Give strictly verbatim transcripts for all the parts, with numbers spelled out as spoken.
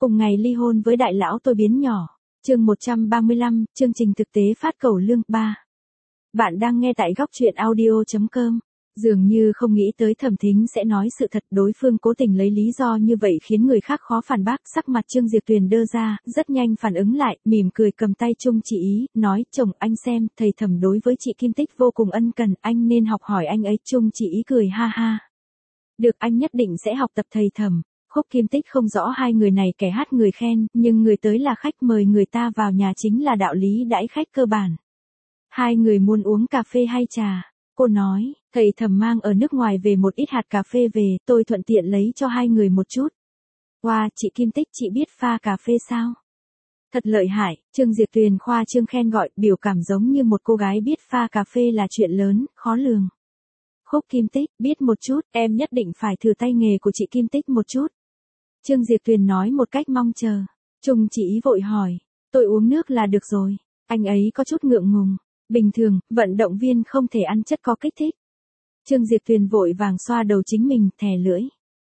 Cùng ngày ly hôn với đại lão tôi biến nhỏ. Chương một trăm ba mươi lăm, chương trình thực tế phát cầu lương ba. Bạn đang nghe tại góc truyện audio chấm com. Dường như không nghĩ tới Thẩm Thính sẽ nói sự thật, đối phương cố tình lấy lý do như vậy khiến người khác khó phản bác. Sắc mặt Trương Diệp Tuyền đơ ra, rất nhanh phản ứng lại, mỉm cười cầm tay Trung Chỉ Ý, nói, chồng anh xem, thầy Thẩm đối với chị Kim Tích vô cùng ân cần, anh nên học hỏi anh ấy. Trung Chỉ Ý cười ha ha. Được, anh nhất định sẽ học tập thầy Thẩm. Khúc Kim Tích không rõ hai người này kẻ hát người khen, nhưng người tới là khách, mời người ta vào nhà chính là đạo lý đãi khách cơ bản. Hai người muốn uống cà phê hay trà? Cô nói, thầy Thẩm mang ở nước ngoài về một ít hạt cà phê về, tôi thuận tiện lấy cho hai người một chút. Wow, chị Kim Tích, chị biết pha cà phê sao? Thật lợi hại, Trương Diệp Tuyền khoa trương khen gọi, biểu cảm giống như một cô gái biết pha cà phê là chuyện lớn, khó lường. Khúc Kim Tích, biết một chút, em nhất định phải thử tay nghề của chị Kim Tích một chút. Trương Diệp Tuyền nói một cách mong chờ. Trung Chỉ Ý vội hỏi, tôi uống nước là được rồi. Anh ấy có chút ngượng ngùng. Bình thường, vận động viên không thể ăn chất có kích thích. Trương Diệp Tuyền vội vàng xoa đầu chính mình, thè lưỡi.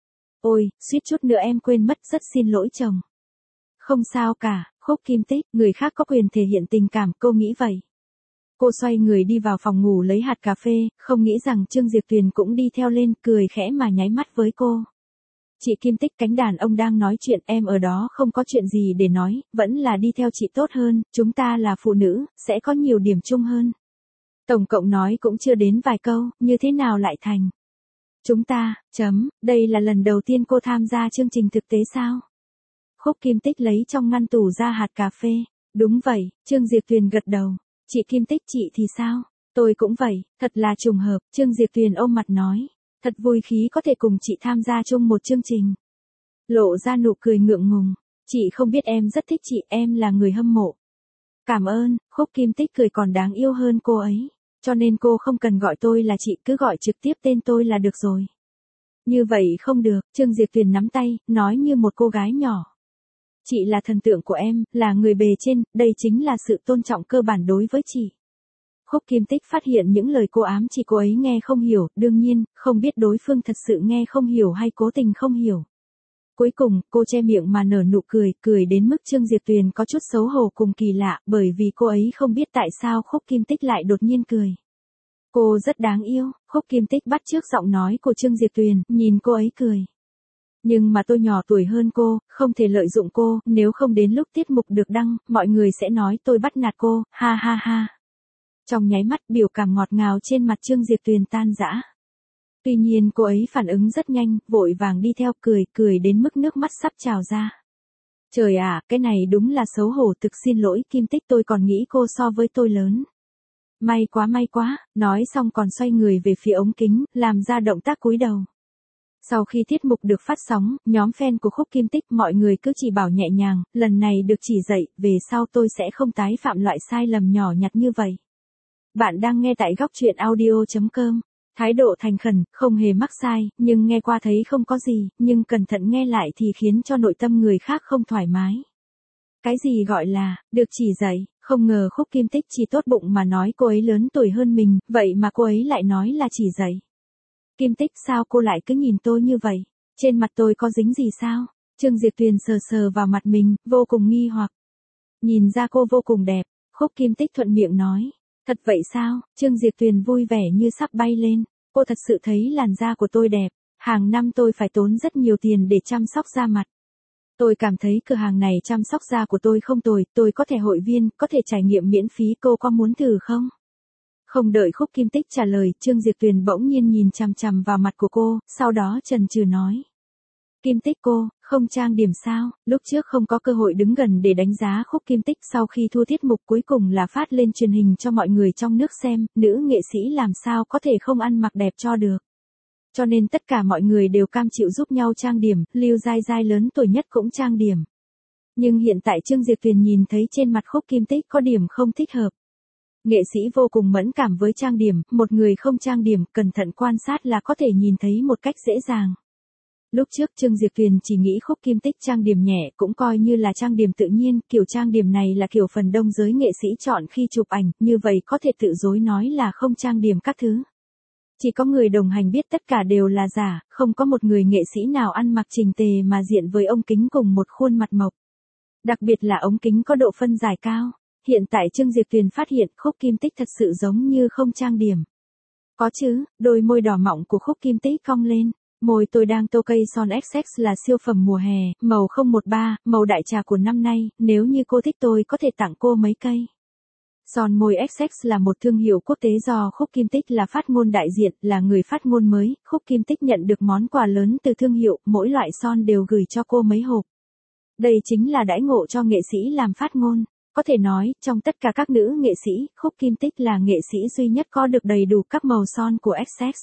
Ôi, suýt chút nữa em quên mất, rất xin lỗi chồng. Không sao cả, Khúc Kim Tích, người khác có quyền thể hiện tình cảm, cô nghĩ vậy. Cô xoay người đi vào phòng ngủ lấy hạt cà phê, không nghĩ rằng Trương Diệp Tuyền cũng đi theo lên, cười khẽ mà nháy mắt với cô. Chị Kim Tích, cánh đàn ông đang nói chuyện, em ở đó không có chuyện gì để nói, vẫn là đi theo chị tốt hơn, chúng ta là phụ nữ, sẽ có nhiều điểm chung hơn. Tổng cộng nói cũng chưa đến vài câu, như thế nào lại thành? Chúng ta, chấm, đây là lần đầu tiên cô tham gia chương trình thực tế sao? Khúc Kim Tích lấy trong ngăn tủ ra hạt cà phê. Đúng vậy, Trương Diệp Tuyền gật đầu. Chị Kim Tích, chị thì sao? Tôi cũng vậy, thật là trùng hợp, Trương Diệp Tuyền ôm mặt nói. Thật vui khí có thể cùng chị tham gia chung một chương trình. Lộ ra nụ cười ngượng ngùng. Chị không biết em rất thích chị, em là người hâm mộ. Cảm ơn, Khúc Kim Tích cười còn đáng yêu hơn cô ấy. Cho nên cô không cần gọi tôi là chị, cứ gọi trực tiếp tên tôi là được rồi. Như vậy không được, Trương Diệp Tuyền nắm tay, nói như một cô gái nhỏ. Chị là thần tượng của em, là người bề trên, đây chính là sự tôn trọng cơ bản đối với chị. Khúc Kim Tích phát hiện những lời cô ám chỉ cô ấy nghe không hiểu, đương nhiên, không biết đối phương thật sự nghe không hiểu hay cố tình không hiểu. Cuối cùng, cô che miệng mà nở nụ cười, cười đến mức Trương Diệp Tuyền có chút xấu hổ cùng kỳ lạ, bởi vì cô ấy không biết tại sao Khúc Kim Tích lại đột nhiên cười. Cô rất đáng yêu, Khúc Kim Tích bắt chước giọng nói của Trương Diệp Tuyền, nhìn cô ấy cười. Nhưng mà tôi nhỏ tuổi hơn cô, không thể lợi dụng cô, nếu không đến lúc tiết mục được đăng, mọi người sẽ nói tôi bắt nạt cô, ha ha ha. Trong nháy mắt, biểu cảm ngọt ngào trên mặt Trương Diệp Tuyền tan rã. Tuy nhiên cô ấy phản ứng rất nhanh, vội vàng đi theo, cười, cười đến mức nước mắt sắp trào ra. Trời ạ, cái này đúng là xấu hổ, thực xin lỗi Kim Tích, tôi còn nghĩ cô so với tôi lớn. May quá may quá, nói xong còn xoay người về phía ống kính, làm ra động tác cúi đầu. Sau khi tiết mục được phát sóng, nhóm fan của Khúc Kim Tích mọi người cứ chỉ bảo nhẹ nhàng, lần này được chỉ dạy, về sau tôi sẽ không tái phạm loại sai lầm nhỏ nhặt như vậy. Bạn đang nghe tại góc truyện audio chấm com. Thái độ thành khẩn, không hề mắc sai, nhưng nghe qua thấy không có gì, nhưng cẩn thận nghe lại thì khiến cho nội tâm người khác không thoải mái. Cái gì gọi là, được chỉ dạy, không ngờ Khúc Kim Tích chỉ tốt bụng mà nói cô ấy lớn tuổi hơn mình, vậy mà cô ấy lại nói là chỉ dạy. Kim Tích, sao cô lại cứ nhìn tôi như vậy? Trên mặt tôi có dính gì sao? Trương Diệp Tuyền sờ sờ vào mặt mình, vô cùng nghi hoặc. Nhìn ra cô vô cùng đẹp, Khúc Kim Tích thuận miệng nói. Thật vậy sao? Trương Diệp Tuyền vui vẻ như sắp bay lên. Cô thật sự thấy làn da của tôi đẹp. Hàng năm tôi phải tốn rất nhiều tiền để chăm sóc da mặt. Tôi cảm thấy cửa hàng này chăm sóc da của tôi không tồi, tôi có thể hội viên, có thể trải nghiệm miễn phí, cô có muốn thử không? Không đợi Khúc Kim Tích trả lời, Trương Diệp Tuyền bỗng nhiên nhìn chằm chằm vào mặt của cô, sau đó chần chừ nói. Kim Tích cô, không trang điểm sao? Lúc trước không có cơ hội đứng gần để đánh giá Khúc Kim Tích, sau khi thu tiết mục cuối cùng là phát lên truyền hình cho mọi người trong nước xem, nữ nghệ sĩ làm sao có thể không ăn mặc đẹp cho được. Cho nên tất cả mọi người đều cam chịu giúp nhau trang điểm, Lưu Giai Giai lớn tuổi nhất cũng trang điểm. Nhưng hiện tại Trương Diệp Tuyền nhìn thấy trên mặt Khúc Kim Tích có điểm không thích hợp. Nghệ sĩ vô cùng mẫn cảm với trang điểm, một người không trang điểm, cẩn thận quan sát là có thể nhìn thấy một cách dễ dàng. Lúc trước Trương Diệp Tuyền chỉ nghĩ Khúc Kim Tích trang điểm nhẹ, cũng coi như là trang điểm tự nhiên, kiểu trang điểm này là kiểu phần đông giới nghệ sĩ chọn khi chụp ảnh, như vậy có thể tự dối nói là không trang điểm các thứ. Chỉ có người đồng hành biết tất cả đều là giả, không có một người nghệ sĩ nào ăn mặc chỉnh tề mà diện với ống kính cùng một khuôn mặt mộc. Đặc biệt là ống kính có độ phân giải cao. Hiện tại Trương Diệp Tuyền phát hiện Khúc Kim Tích thật sự giống như không trang điểm. Có chứ, đôi môi đỏ mọng của Khúc Kim Tích cong lên. Môi tôi đang tô cây son ích ét là siêu phẩm mùa hè, màu không một ba, màu đại trà của năm nay, nếu như cô thích tôi có thể tặng cô mấy cây. Son môi ích ét là một thương hiệu quốc tế do Khúc Kim Tích là phát ngôn đại diện, là người phát ngôn mới, Khúc Kim Tích nhận được món quà lớn từ thương hiệu, mỗi loại son đều gửi cho cô mấy hộp. Đây chính là đãi ngộ cho nghệ sĩ làm phát ngôn. Có thể nói, trong tất cả các nữ nghệ sĩ, Khúc Kim Tích là nghệ sĩ duy nhất có được đầy đủ các màu son của ích ét.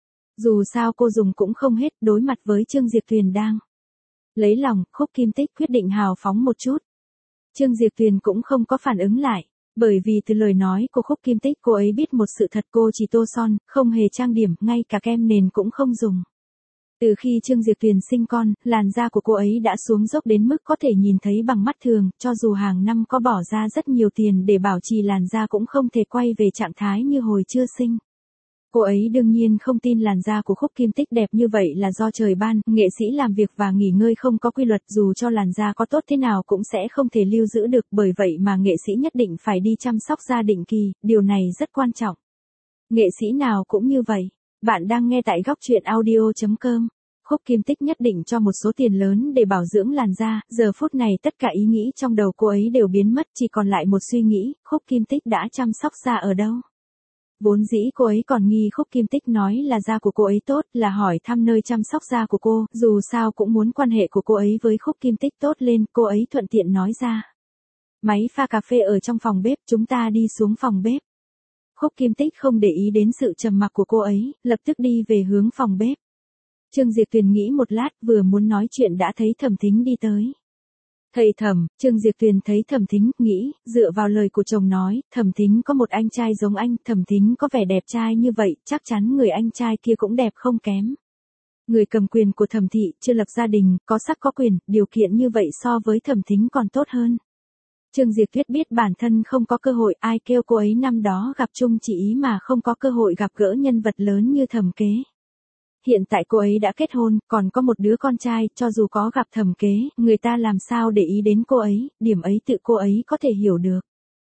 Dù sao cô dùng cũng không hết, đối mặt với Trương Diệp Tuyền đang lấy lòng, Khúc Kim Tích quyết định hào phóng một chút. Trương Diệp Tuyền cũng không có phản ứng lại, bởi vì từ lời nói của Khúc Kim Tích cô ấy biết một sự thật, cô chỉ tô son, không hề trang điểm, ngay cả kem nền cũng không dùng. Từ khi Trương Diệp Tuyền sinh con, làn da của cô ấy đã xuống dốc đến mức có thể nhìn thấy bằng mắt thường, cho dù hàng năm có bỏ ra rất nhiều tiền để bảo trì làn da cũng không thể quay về trạng thái như hồi chưa sinh. Cô ấy đương nhiên không tin làn da của Khúc Kim Tích đẹp như vậy là do trời ban, nghệ sĩ làm việc và nghỉ ngơi không có quy luật, dù cho làn da có tốt thế nào cũng sẽ không thể lưu giữ được, bởi vậy mà nghệ sĩ nhất định phải đi chăm sóc da định kỳ, điều này rất quan trọng. Nghệ sĩ nào cũng như vậy. Bạn đang nghe tại góc truyện audio chấm com. Khúc Kim Tích nhất định cho một số tiền lớn để bảo dưỡng làn da, giờ phút này tất cả ý nghĩ trong đầu cô ấy đều biến mất, chỉ còn lại một suy nghĩ, Khúc Kim Tích đã chăm sóc da ở đâu? Vốn dĩ cô ấy còn nghi Khúc Kim Tích nói là da của cô ấy tốt, là hỏi thăm nơi chăm sóc da của cô, dù sao cũng muốn quan hệ của cô ấy với Khúc Kim Tích tốt lên, cô ấy thuận tiện nói ra. Máy pha cà phê ở trong phòng bếp, chúng ta đi xuống phòng bếp. Khúc Kim Tích không để ý đến sự trầm mặc của cô ấy, lập tức đi về hướng phòng bếp. Trương Diệp Tuyền nghĩ một lát, vừa muốn nói chuyện đã thấy Thẩm Thính đi tới. Thầy Thẩm, Trương Diệp Tuyền thấy Thẩm Thính, nghĩ, dựa vào lời của chồng nói, Thẩm Thính có một anh trai giống anh, Thẩm Thính có vẻ đẹp trai như vậy, chắc chắn người anh trai kia cũng đẹp không kém. Người cầm quyền của Thẩm thị, chưa lập gia đình, có sắc có quyền, điều kiện như vậy so với Thẩm Thính còn tốt hơn. Trương Diệp Tuyết biết bản thân không có cơ hội, ai kêu cô ấy năm đó gặp Trung Chỉ Ý mà không có cơ hội gặp gỡ nhân vật lớn như Thẩm Kế. Hiện tại cô ấy đã kết hôn, còn có một đứa con trai, cho dù có gặp Thẩm Kế, người ta làm sao để ý đến cô ấy, điểm ấy tự cô ấy có thể hiểu được.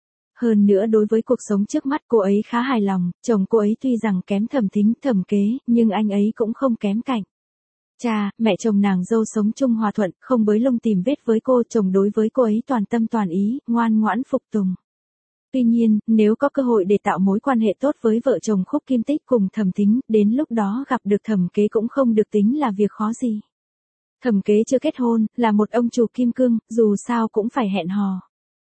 Hơn nữa đối với cuộc sống trước mắt cô ấy khá hài lòng, chồng cô ấy tuy rằng kém Thẩm Thính, Thẩm Kế, nhưng anh ấy cũng không kém cạnh. Cha, mẹ chồng nàng dâu sống chung hòa thuận, không bới lông tìm vết với cô, chồng đối với cô ấy toàn tâm toàn ý, ngoan ngoãn phục tùng. Tuy nhiên, nếu có cơ hội để tạo mối quan hệ tốt với vợ chồng Khúc Kim Tích cùng Thẩm Thính, đến lúc đó gặp được Thẩm Kế cũng không được tính là việc khó gì. Thẩm Kế chưa kết hôn, là một ông chủ kim cương, dù sao cũng phải hẹn hò.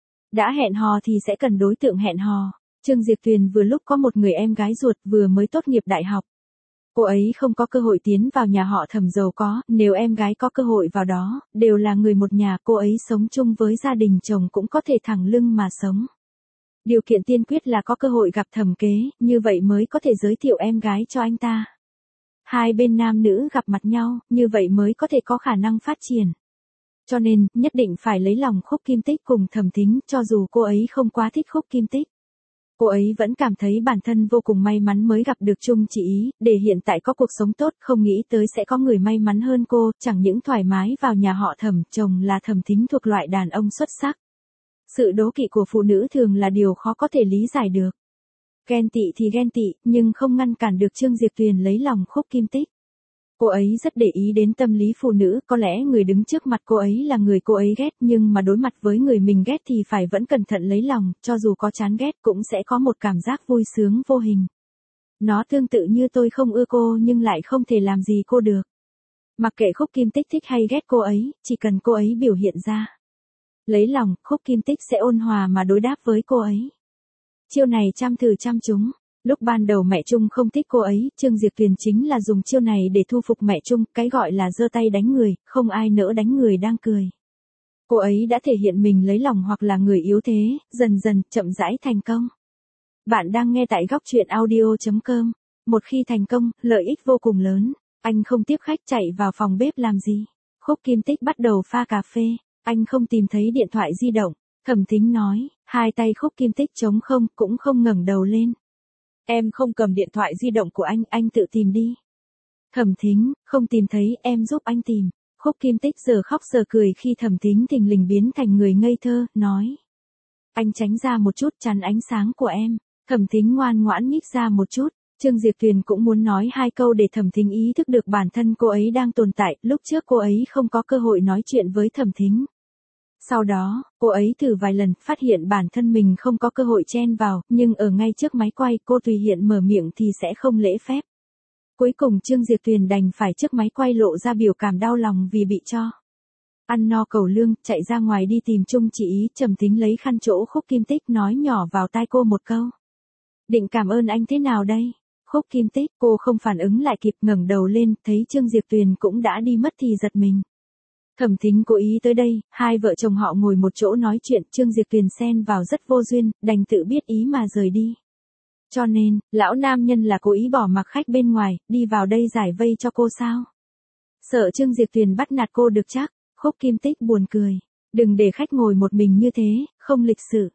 Đã hẹn hò thì sẽ cần đối tượng hẹn hò. Trương Diệp Tuyền vừa lúc có một người em gái ruột vừa mới tốt nghiệp đại học. Cô ấy không có cơ hội tiến vào nhà họ Thẩm giàu có, nếu em gái có cơ hội vào đó, đều là người một nhà, cô ấy sống chung với gia đình chồng cũng có thể thẳng lưng mà sống. Điều kiện tiên quyết là có cơ hội gặp Thẩm Kế, như vậy mới có thể giới thiệu em gái cho anh ta. Hai bên nam nữ gặp mặt nhau, như vậy mới có thể có khả năng phát triển. Cho nên, nhất định phải lấy lòng Khúc Kim Tích cùng Thẩm Thính, cho dù cô ấy không quá thích Khúc Kim Tích. Cô ấy vẫn cảm thấy bản thân vô cùng may mắn mới gặp được Trung Chỉ Ý, để hiện tại có cuộc sống tốt, không nghĩ tới sẽ có người may mắn hơn cô, chẳng những thoải mái vào nhà họ Thẩm, chồng là Thẩm Thính thuộc loại đàn ông xuất sắc. Sự đố kỵ của phụ nữ thường là điều khó có thể lý giải được. Ghen tị thì ghen tị, nhưng không ngăn cản được Trương Diệp Tuyền lấy lòng Khúc Kim Tích. Cô ấy rất để ý đến tâm lý phụ nữ, có lẽ người đứng trước mặt cô ấy là người cô ấy ghét, nhưng mà đối mặt với người mình ghét thì phải vẫn cẩn thận lấy lòng, cho dù có chán ghét cũng sẽ có một cảm giác vui sướng vô hình. Nó tương tự như tôi không ưa cô nhưng lại không thể làm gì cô được. Mặc kệ Khúc Kim Tích thích hay ghét cô ấy, chỉ cần cô ấy biểu hiện ra lấy lòng, Khúc Kim Tích sẽ ôn hòa mà đối đáp với cô ấy. Chiêu này trăm thử trăm trúng. Lúc ban đầu mẹ Trung không thích cô ấy, Trương Diệp Tuyền chính là dùng chiêu này để thu phục mẹ Trung, cái gọi là giơ tay đánh người, không ai nỡ đánh người đang cười. Cô ấy đã thể hiện mình lấy lòng hoặc là người yếu thế, dần dần, chậm rãi thành công. Bạn đang nghe tại góc truyện audio chấm com. Một khi thành công, lợi ích vô cùng lớn. Anh không tiếp khách chạy vào phòng bếp làm gì. Khúc Kim Tích bắt đầu pha cà phê. Anh không tìm thấy điện thoại di động. Thẩm Thính nói, hai tay Khúc Kim Tích trống không, cũng không ngẩng đầu lên. Em không cầm điện thoại di động của anh, anh tự tìm đi. Thẩm Thính, không tìm thấy, em giúp anh tìm. Khúc Kim Tích giờ khóc giờ cười khi Thẩm Thính thình lình biến thành người ngây thơ, nói. Anh tránh ra một chút, chắn ánh sáng của em. Thẩm Thính ngoan ngoãn nhích ra một chút. Trương Diệp Tuyền cũng muốn nói hai câu để Thẩm Thính ý thức được bản thân cô ấy đang tồn tại, lúc trước cô ấy không có cơ hội nói chuyện với Thẩm Thính. Sau đó, cô ấy thử vài lần, phát hiện bản thân mình không có cơ hội chen vào, nhưng ở ngay trước máy quay cô tùy hiện mở miệng thì sẽ không lễ phép. Cuối cùng Trương Diệp Tuyền đành phải trước máy quay lộ ra biểu cảm đau lòng vì bị cho ăn no cẩu lương, chạy ra ngoài đi tìm Trung Chỉ Ý. Trầm Thính lấy khăn chỗ Khúc Kim Tích nói nhỏ vào tai cô một câu. Định cảm ơn anh thế nào đây? Khúc Kim Tích, cô không phản ứng lại kịp, ngẩng đầu lên, thấy Trương Diệp Tuyền cũng đã đi mất thì giật mình. Thẩm Thính cố ý tới đây, hai vợ chồng họ ngồi một chỗ nói chuyện, Trương Diệp Tuyền xen vào rất vô duyên, đành tự biết ý mà rời đi. Cho nên, lão nam nhân là cố ý bỏ mặc khách bên ngoài, đi vào đây giải vây cho cô sao? Sợ Trương Diệp Tuyền bắt nạt cô được chắc. Khúc Kim Tích buồn cười. Đừng để khách ngồi một mình như thế, không lịch sự.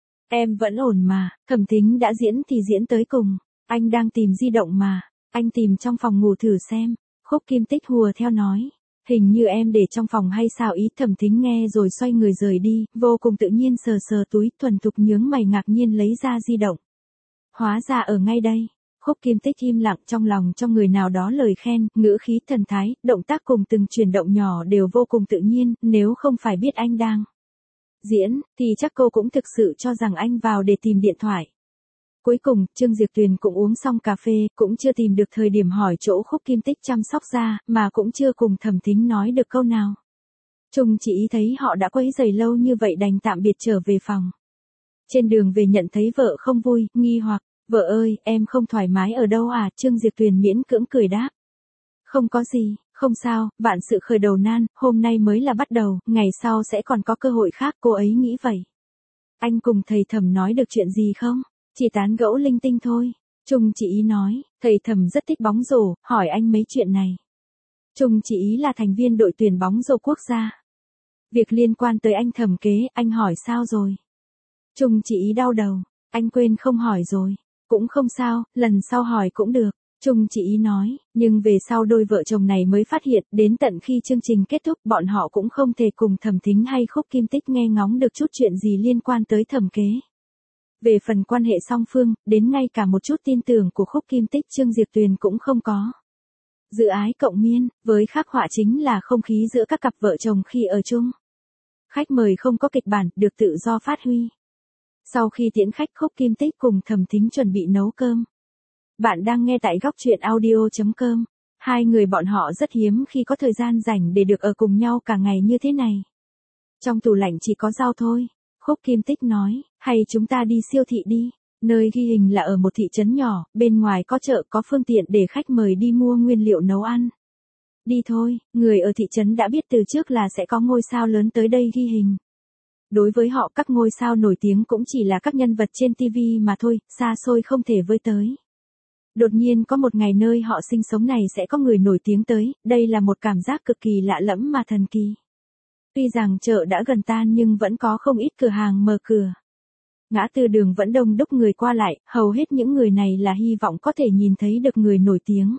Em vẫn ổn mà, Thẩm Thính đã diễn thì diễn tới cùng. Anh đang tìm di động mà, anh tìm trong phòng ngủ thử xem. Khúc Kim Tích hùa theo nói. Hình như em để trong phòng hay sao ý. Thẩm Thính nghe rồi xoay người rời đi, vô cùng tự nhiên sờ sờ túi, thuần thục nhướng mày ngạc nhiên lấy ra di động. Hóa ra ở ngay đây. Khúc Kim Tích im lặng, trong lòng trong người nào đó lời khen, ngữ khí thần thái, động tác cùng từng chuyển động nhỏ đều vô cùng tự nhiên, nếu không phải biết anh đang diễn, thì chắc cô cũng thực sự cho rằng anh vào để tìm điện thoại. Cuối cùng, Trương Diệp Tuyền cũng uống xong cà phê, cũng chưa tìm được thời điểm hỏi chỗ Khúc Kim Tích chăm sóc da, mà cũng chưa cùng Thẩm Thính nói được câu nào. Trung Chỉ Ý thấy họ đã quấy rầy lâu như vậy đành tạm biệt trở về phòng. Trên đường về nhận thấy vợ không vui, nghi hoặc. Vợ ơi, em không thoải mái ở đâu à? Trương Diệp Tuyền miễn cưỡng cười đáp. Không có gì, không sao, vạn sự khởi đầu nan, hôm nay mới là bắt đầu, ngày sau sẽ còn có cơ hội khác, cô ấy nghĩ vậy. Anh cùng thầy Thẩm nói được chuyện gì không? Chỉ tán gẫu linh tinh thôi. Trung Chỉ Ý nói, thầy Thẩm rất thích bóng rổ, hỏi anh mấy chuyện này. Trung Chỉ Ý là thành viên đội tuyển bóng rổ quốc gia. Việc liên quan tới anh Thẩm kế, anh hỏi sao rồi? Trung Chỉ Ý đau đầu, anh quên không hỏi rồi. Cũng không sao, lần sau hỏi cũng được. Trung Chỉ Ý nói, nhưng về sau đôi vợ chồng này mới phát hiện, đến tận khi chương trình kết thúc bọn họ cũng không thể cùng Thẩm Thính hay Khúc Kim Tích nghe ngóng được chút chuyện gì liên quan tới Thẩm kế. Về phần quan hệ song phương, đến ngay cả một chút tin tưởng của Khúc Kim Tích Trương Diệp Tuyền cũng không có. Dự ái cộng miên, với khắc họa chính là không khí giữa các cặp vợ chồng khi ở chung. Khách mời không có kịch bản, được tự do phát huy. Sau khi tiễn khách, Khúc Kim Tích cùng Thẩm Thính chuẩn bị nấu cơm. Bạn đang nghe tại góc truyện audio chấm com. Hai người bọn họ rất hiếm khi có thời gian rảnh để được ở cùng nhau cả ngày như thế này. Trong tủ lạnh chỉ có rau thôi. Khúc Kim Tích nói, hay chúng ta đi siêu thị đi. Nơi ghi hình là ở một thị trấn nhỏ, bên ngoài có chợ có phương tiện để khách mời đi mua nguyên liệu nấu ăn. Đi thôi, người ở thị trấn đã biết từ trước là sẽ có ngôi sao lớn tới đây ghi hình. Đối với họ các ngôi sao nổi tiếng cũng chỉ là các nhân vật trên ti vi mà thôi, xa xôi không thể với tới. Đột nhiên có một ngày nơi họ sinh sống này sẽ có người nổi tiếng tới, đây là một cảm giác cực kỳ lạ lẫm mà thần kỳ. Tuy rằng chợ đã gần tan nhưng vẫn có không ít cửa hàng mở cửa. Ngã tư đường vẫn đông đúc người qua lại, hầu hết những người này là hy vọng có thể nhìn thấy được người nổi tiếng.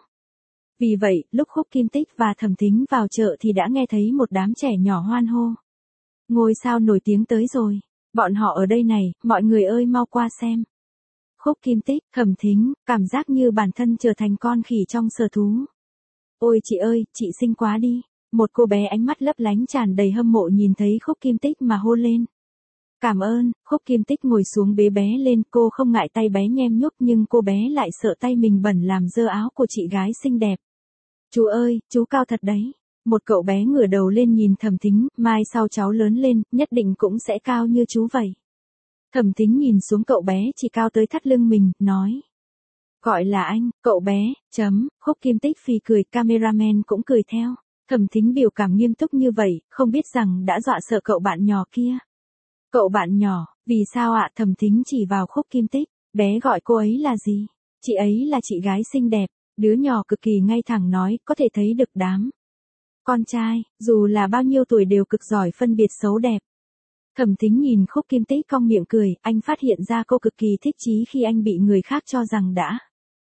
Vì vậy, lúc Khúc Kim Tích và Thẩm Thính vào chợ thì đã nghe thấy một đám trẻ nhỏ hoan hô. Ngôi sao nổi tiếng tới rồi, bọn họ ở đây này, mọi người ơi mau qua xem. Khúc Kim Tích, Thẩm Thính, cảm giác như bản thân trở thành con khỉ trong sở thú. Ôi chị ơi, chị xinh quá đi. Một cô bé ánh mắt lấp lánh tràn đầy hâm mộ nhìn thấy Khúc Kim Tích mà hô lên. Cảm ơn, Khúc Kim Tích ngồi xuống bế bé lên, cô không ngại tay bé nhem nhúc nhưng cô bé lại sợ tay mình bẩn làm dơ áo của chị gái xinh đẹp. Chú ơi, chú cao thật đấy. Một cậu bé ngửa đầu lên nhìn Thẩm Thính, mai sau cháu lớn lên, nhất định cũng sẽ cao như chú vậy. Thẩm Thính nhìn xuống cậu bé chỉ cao tới thắt lưng mình, nói. Gọi là anh, cậu bé, chấm, Khúc Kim Tích phì cười, cameraman cũng cười theo. Thẩm Thính biểu cảm nghiêm túc như vậy, không biết rằng đã dọa sợ cậu bạn nhỏ kia. Cậu bạn nhỏ, vì sao ạ? Thẩm Thính chỉ vào Khúc Kim Tích, bé gọi cô ấy là gì? Chị ấy là chị gái xinh đẹp, đứa nhỏ cực kỳ ngay thẳng nói, có thể thấy được đám. Con trai, dù là bao nhiêu tuổi đều cực giỏi phân biệt xấu đẹp. Thẩm Thính nhìn Khúc Kim Tích cong miệng cười, anh phát hiện ra cô cực kỳ thích chí khi anh bị người khác cho rằng đã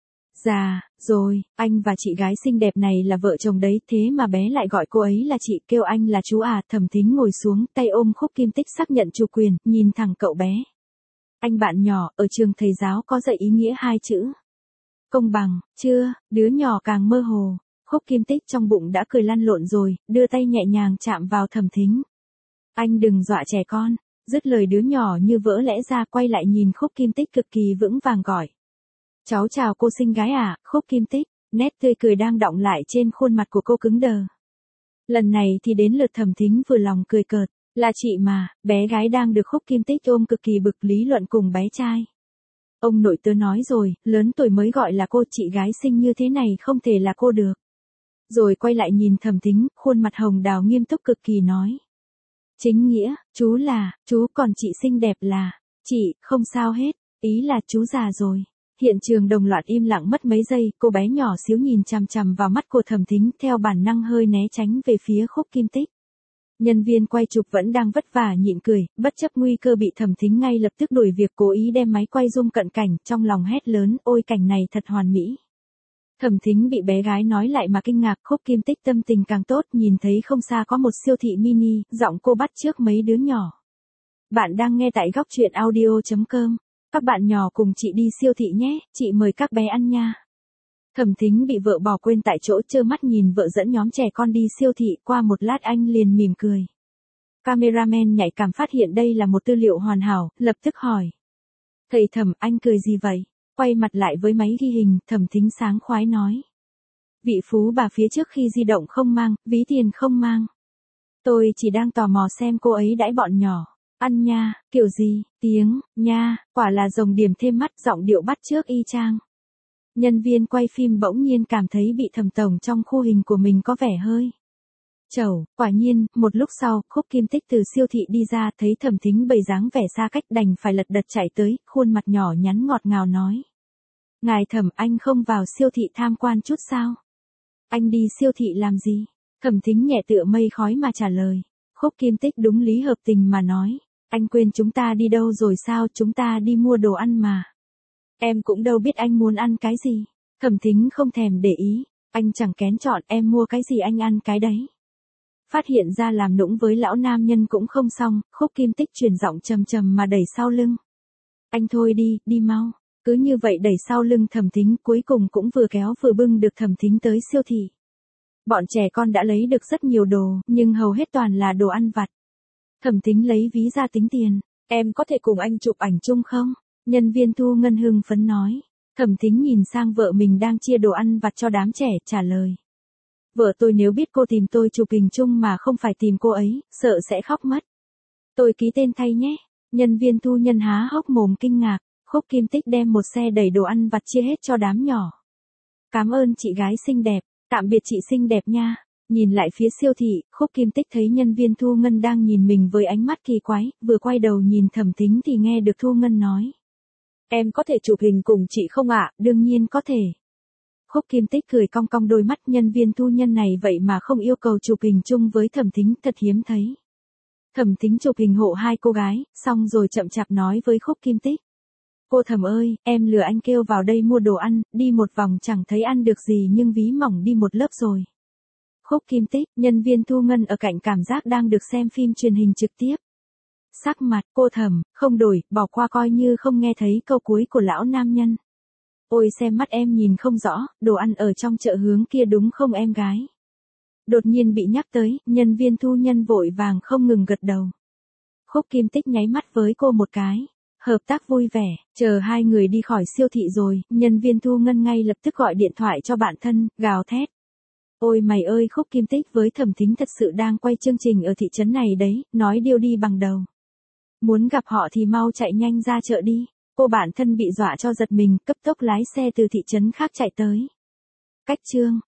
già rồi, anh và chị gái xinh đẹp này là vợ chồng đấy, thế mà bé lại gọi cô ấy là chị, kêu anh là chú à. Thẩm Thính ngồi xuống, tay ôm Khúc Kim Tích xác nhận chủ quyền, nhìn thẳng cậu bé. Anh bạn nhỏ, ở trường thầy giáo có dạy ý nghĩa hai chữ công bằng, chưa? Đứa nhỏ càng mơ hồ. Khúc Kim Tích trong bụng đã cười lăn lộn rồi, đưa tay nhẹ nhàng chạm vào Thẩm Thính. Anh đừng dọa trẻ con. Dứt lời đứa nhỏ như vỡ lẽ ra, quay lại nhìn Khúc Kim Tích cực kỳ vững vàng gọi. Cháu chào cô xinh gái à. Khúc Kim Tích, nét tươi cười đang đọng lại trên khuôn mặt của cô cứng đờ. Lần này thì đến lượt Thẩm Thính vừa lòng cười cợt. Là chị mà. Bé gái đang được Khúc Kim Tích ôm cực kỳ bực lý luận cùng bé trai. Ông nội tớ nói rồi, lớn tuổi mới gọi là cô, chị gái xinh như thế này không thể là cô được. Rồi quay lại nhìn Thẩm Thính, khuôn mặt hồng đào nghiêm túc cực kỳ nói. Chính nghĩa, chú là, chú, còn chị xinh đẹp là, chị, không sao hết, ý là chú già rồi. Hiện trường đồng loạt im lặng mất mấy giây, cô bé nhỏ xíu nhìn chằm chằm vào mắt của Thẩm Thính, theo bản năng hơi né tránh về phía Khúc Kim Tích. Nhân viên quay chụp vẫn đang vất vả nhịn cười, bất chấp nguy cơ bị Thẩm Thính ngay lập tức đuổi việc, cố ý đem máy quay zoom cận cảnh, trong lòng hét lớn, ôi cảnh này thật hoàn mỹ. Thẩm Thính bị bé gái nói lại mà kinh ngạc. Khúc Kim Tích tâm tình càng tốt, nhìn thấy không xa có một siêu thị mini, giọng cô bắt chước mấy đứa nhỏ. Bạn đang nghe tại góc truyện audio chấm com. Các bạn nhỏ cùng chị đi siêu thị nhé, chị mời các bé ăn nha. Thẩm Thính bị vợ bỏ quên tại chỗ, trơ mắt nhìn vợ dẫn nhóm trẻ con đi siêu thị, qua một lát anh liền mỉm cười. Cameraman nhạy cảm phát hiện đây là một tư liệu hoàn hảo, lập tức hỏi. Thầy Thẩm, anh cười gì vậy? Quay mặt lại với máy ghi hình, Thẩm Thính sáng khoái nói. Vị phú bà phía trước khi di động không mang, ví tiền không mang. Tôi chỉ đang tò mò xem cô ấy đãi bọn nhỏ. Ăn nha, kiểu gì, tiếng, nha, quả là rồng điểm thêm mắt, giọng điệu bắt chước y chang. Nhân viên quay phim bỗng nhiên cảm thấy bị Thẩm tổng trong khu hình của mình có vẻ hơi chẩu. Quả nhiên, một lúc sau, Khúc Kim Tích từ siêu thị đi ra, thấy Thẩm Thính bày dáng vẻ xa cách, đành phải lật đật chạy tới, khuôn mặt nhỏ nhắn ngọt ngào nói. Ngài Thẩm, anh không vào siêu thị tham quan chút sao? Anh đi siêu thị làm gì? Thẩm Thính nhẹ tựa mây khói mà trả lời. Khúc Kim Tích đúng lý hợp tình mà nói. Anh quên chúng ta đi đâu rồi sao? Chúng ta đi mua đồ ăn mà. Em cũng đâu biết anh muốn ăn cái gì. Thẩm Thính không thèm để ý. Anh chẳng kén chọn, em mua cái gì anh ăn cái đấy. Phát hiện ra làm nũng với lão nam nhân cũng không xong, Khúc Kim Tích chuyển giọng trầm trầm mà đẩy sau lưng. Anh thôi đi, đi mau. Cứ như vậy đẩy sau lưng Thẩm Thính, cuối cùng cũng vừa kéo vừa bưng được Thẩm Thính tới siêu thị. Bọn trẻ con đã lấy được rất nhiều đồ, nhưng hầu hết toàn là đồ ăn vặt. Thẩm Thính lấy ví ra tính tiền. Em có thể cùng anh chụp ảnh chung không? Nhân viên thu ngân hưng phấn nói. Thẩm Thính nhìn sang vợ mình đang chia đồ ăn vặt cho đám trẻ, trả lời. Vợ tôi nếu biết cô tìm tôi chụp hình chung mà không phải tìm cô ấy, sợ sẽ khóc mất. Tôi ký tên thay nhé. Nhân viên thu nhân há hốc mồm kinh ngạc. Khúc Kim Tích đem một xe đầy đồ ăn vặt chia hết cho đám nhỏ. Cảm ơn chị gái xinh đẹp, tạm biệt chị xinh đẹp nha. Nhìn lại phía siêu thị, Khúc Kim Tích thấy nhân viên thu ngân đang nhìn mình với ánh mắt kỳ quái, vừa quay đầu nhìn Thẩm Thính thì nghe được thu ngân nói. Em có thể chụp hình cùng chị không ạ? Đương nhiên có thể. Khúc Kim Tích cười cong cong đôi mắt, nhân viên thu nhân này vậy mà không yêu cầu chụp hình chung với Thẩm Thính, thật hiếm thấy. Thẩm Thính chụp hình hộ hai cô gái, xong rồi chậm chạp nói với Khúc Kim Tích. Cô Thẩm ơi, em lừa anh kêu vào đây mua đồ ăn, đi một vòng chẳng thấy ăn được gì nhưng ví mỏng đi một lớp rồi. Khúc Kim Tích, nhân viên thu ngân ở cạnh cảm giác đang được xem phim truyền hình trực tiếp. Sắc mặt, cô Thẩm, không đổi, bỏ qua coi như không nghe thấy câu cuối của lão nam nhân. Ôi xem mắt em nhìn không rõ, đồ ăn ở trong chợ hướng kia đúng không em gái? Đột nhiên bị nhắc tới, nhân viên thu nhân vội vàng không ngừng gật đầu. Khúc Kim Tích nháy mắt với cô một cái. Hợp tác vui vẻ, chờ hai người đi khỏi siêu thị rồi, nhân viên thu ngân ngay lập tức gọi điện thoại cho bạn thân, gào thét. Ôi mày ơi, Khúc Kim Tích với Thẩm Thính thật sự đang quay chương trình ở thị trấn này đấy, nói điêu đi bằng đầu. Muốn gặp họ thì mau chạy nhanh ra chợ đi. Cô bạn thân bị dọa cho giật mình, cấp tốc lái xe từ thị trấn khác chạy tới. Cách chương